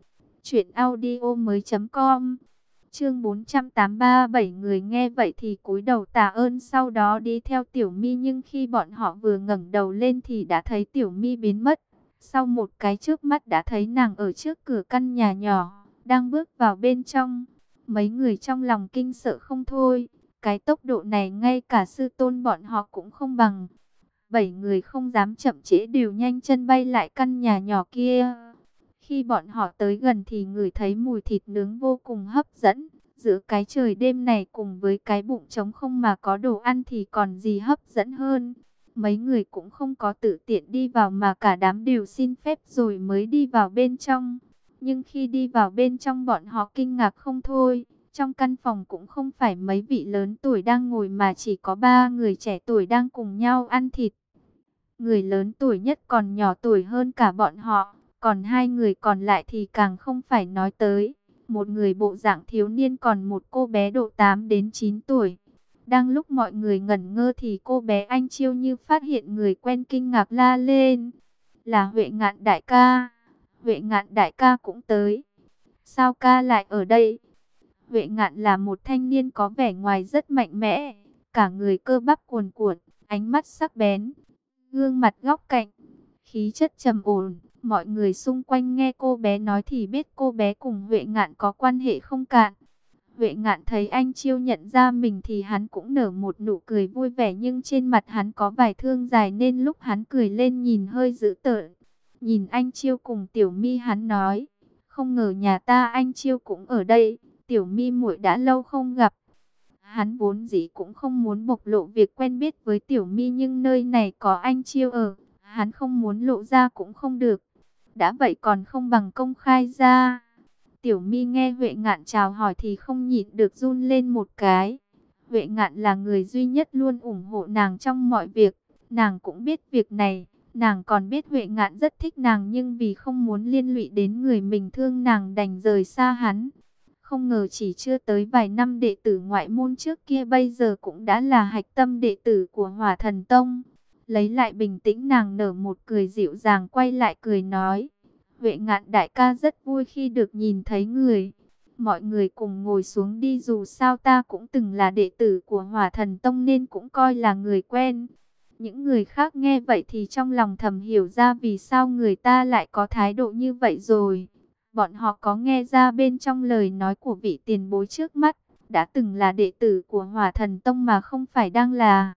Chuyện audio mới com. Chương bốn trăm tám mươi ba. Bảy người nghe vậy thì cúi đầu tạ ơn, sau đó đi theo Tiểu My, nhưng khi bọn họ vừa ngẩng đầu lên thì đã thấy Tiểu My biến mất. Sau một cái chớp mắt đã thấy nàng ở trước cửa căn nhà nhỏ, đang bước vào bên trong. Mấy người trong lòng kinh sợ không thôi, cái tốc độ này ngay cả sư tôn bọn họ cũng không bằng. Bảy người không dám chậm trễ, đều nhanh chân bay lại căn nhà nhỏ kia. Khi bọn họ tới gần thì ngửi thấy mùi thịt nướng vô cùng hấp dẫn. Giữa cái trời đêm này cùng với cái bụng trống không mà có đồ ăn thì còn gì hấp dẫn hơn. Mấy người cũng không có tự tiện đi vào mà cả đám đều xin phép rồi mới đi vào bên trong. Nhưng khi đi vào bên trong bọn họ kinh ngạc không thôi. Trong căn phòng cũng không phải mấy vị lớn tuổi đang ngồi mà chỉ có ba người trẻ tuổi đang cùng nhau ăn thịt. Người lớn tuổi nhất còn nhỏ tuổi hơn cả bọn họ, còn hai người còn lại thì càng không phải nói tới. Một người bộ dạng thiếu niên, còn một cô bé độ tám đến chín tuổi. Đang lúc mọi người ngẩn ngơ thì cô bé Anh Chiêu như phát hiện người quen, kinh ngạc la lên: là Huệ Ngạn đại ca. Huệ Ngạn đại ca cũng tới. Sao ca lại ở đây? Huệ Ngạn là một thanh niên có vẻ ngoài rất mạnh mẽ, cả người cơ bắp cuồn cuộn, ánh mắt sắc bén, gương mặt góc cạnh, khí chất trầm ổn. Mọi người xung quanh nghe cô bé nói thì biết cô bé cùng Huệ Ngạn có quan hệ không cạn. Huệ Ngạn thấy Anh Chiêu nhận ra mình thì hắn cũng nở một nụ cười vui vẻ, nhưng trên mặt hắn có vài thương dài nên lúc hắn cười lên nhìn hơi dữ tợn. Nhìn Anh Chiêu cùng Tiểu My hắn nói: không ngờ nhà ta Anh Chiêu cũng ở đây. Tiểu My muội đã lâu không gặp. Hắn vốn dĩ cũng không muốn bộc lộ việc quen biết với Tiểu My, nhưng nơi này có Anh Chiêu ở, hắn không muốn lộ ra cũng không được. Đã vậy còn không bằng công khai ra. Tiểu My nghe Huệ Ngạn chào hỏi thì không nhịn được run lên một cái. Huệ Ngạn là người duy nhất luôn ủng hộ nàng trong mọi việc. Nàng cũng biết việc này. Nàng còn biết Huệ Ngạn rất thích nàng, nhưng vì không muốn liên lụy đến người mình thương nàng đành rời xa hắn. Không ngờ chỉ chưa tới vài năm, đệ tử ngoại môn trước kia bây giờ cũng đã là hạch tâm đệ tử của Hỏa Thần Tông. Lấy lại bình tĩnh, nàng nở một cười dịu dàng, quay lại cười nói: Huệ Ngạn đại ca rất vui khi được nhìn thấy người. Mọi người cùng ngồi xuống đi, dù sao ta cũng từng là đệ tử của Hỏa Thần Tông nên cũng coi là người quen. Những người khác nghe vậy thì trong lòng thầm hiểu ra vì sao người ta lại có thái độ như vậy rồi. Bọn họ có nghe ra bên trong lời nói của vị tiền bối trước mắt, đã từng là đệ tử của Hỏa Thần Tông mà không phải đang là.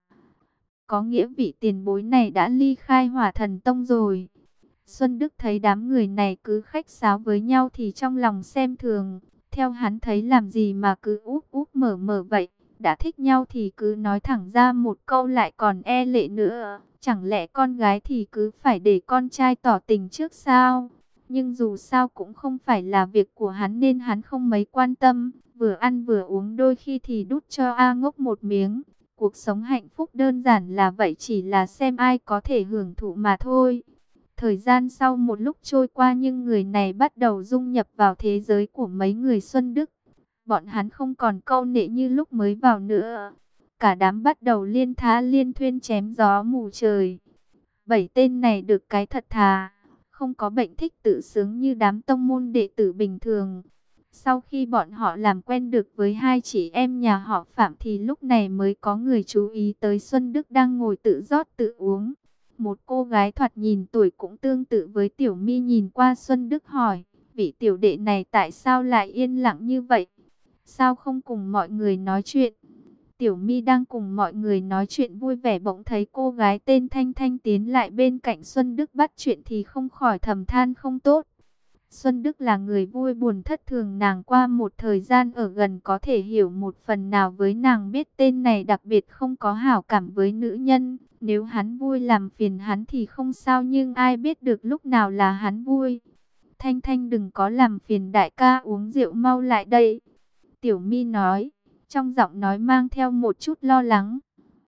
Có nghĩa vị tiền bối này đã ly khai Hỏa Thần Tông rồi. Xuân Đức thấy đám người này cứ khách sáo với nhau thì trong lòng xem thường. Theo hắn thấy làm gì mà cứ úp úp mở mở vậy. Đã thích nhau thì cứ nói thẳng ra một câu, lại còn e lệ nữa. Chẳng lẽ con gái thì cứ phải để con trai tỏ tình trước sao? Nhưng dù sao cũng không phải là việc của hắn nên hắn không mấy quan tâm. Vừa ăn vừa uống, đôi khi thì đút cho A Ngốc một miếng. Cuộc sống hạnh phúc đơn giản là vậy, chỉ là xem ai có thể hưởng thụ mà thôi. Thời gian sau một lúc trôi qua, nhưng người này bắt đầu dung nhập vào thế giới của mấy người Xuân Đức. Bọn hắn không còn câu nệ như lúc mới vào nữa. Cả đám bắt đầu liên thá liên thuyên chém gió mù trời. Bảy tên này được cái thật thà, không có bệnh thích tự sướng như đám tông môn đệ tử bình thường. Sau khi bọn họ làm quen được với hai chị em nhà họ Phạm thì lúc này mới có người chú ý tới Xuân Đức đang ngồi tự rót tự uống. Một cô gái thoạt nhìn tuổi cũng tương tự với Tiểu My nhìn qua Xuân Đức hỏi: vị tiểu đệ này tại sao lại yên lặng như vậy? Sao không cùng mọi người nói chuyện? Tiểu My đang cùng mọi người nói chuyện vui vẻ, bỗng thấy cô gái tên Thanh Thanh tiến lại bên cạnh Xuân Đức bắt chuyện thì không khỏi thầm than không tốt. Xuân Đức là người vui buồn thất thường, nàng qua một thời gian ở gần có thể hiểu một phần nào với nàng, biết tên này đặc biệt không có hảo cảm với nữ nhân. Nếu hắn vui làm phiền hắn thì không sao, nhưng ai biết được lúc nào là hắn vui. Thanh Thanh đừng có làm phiền đại ca uống rượu, mau lại đây. Tiểu My nói, trong giọng nói mang theo một chút lo lắng.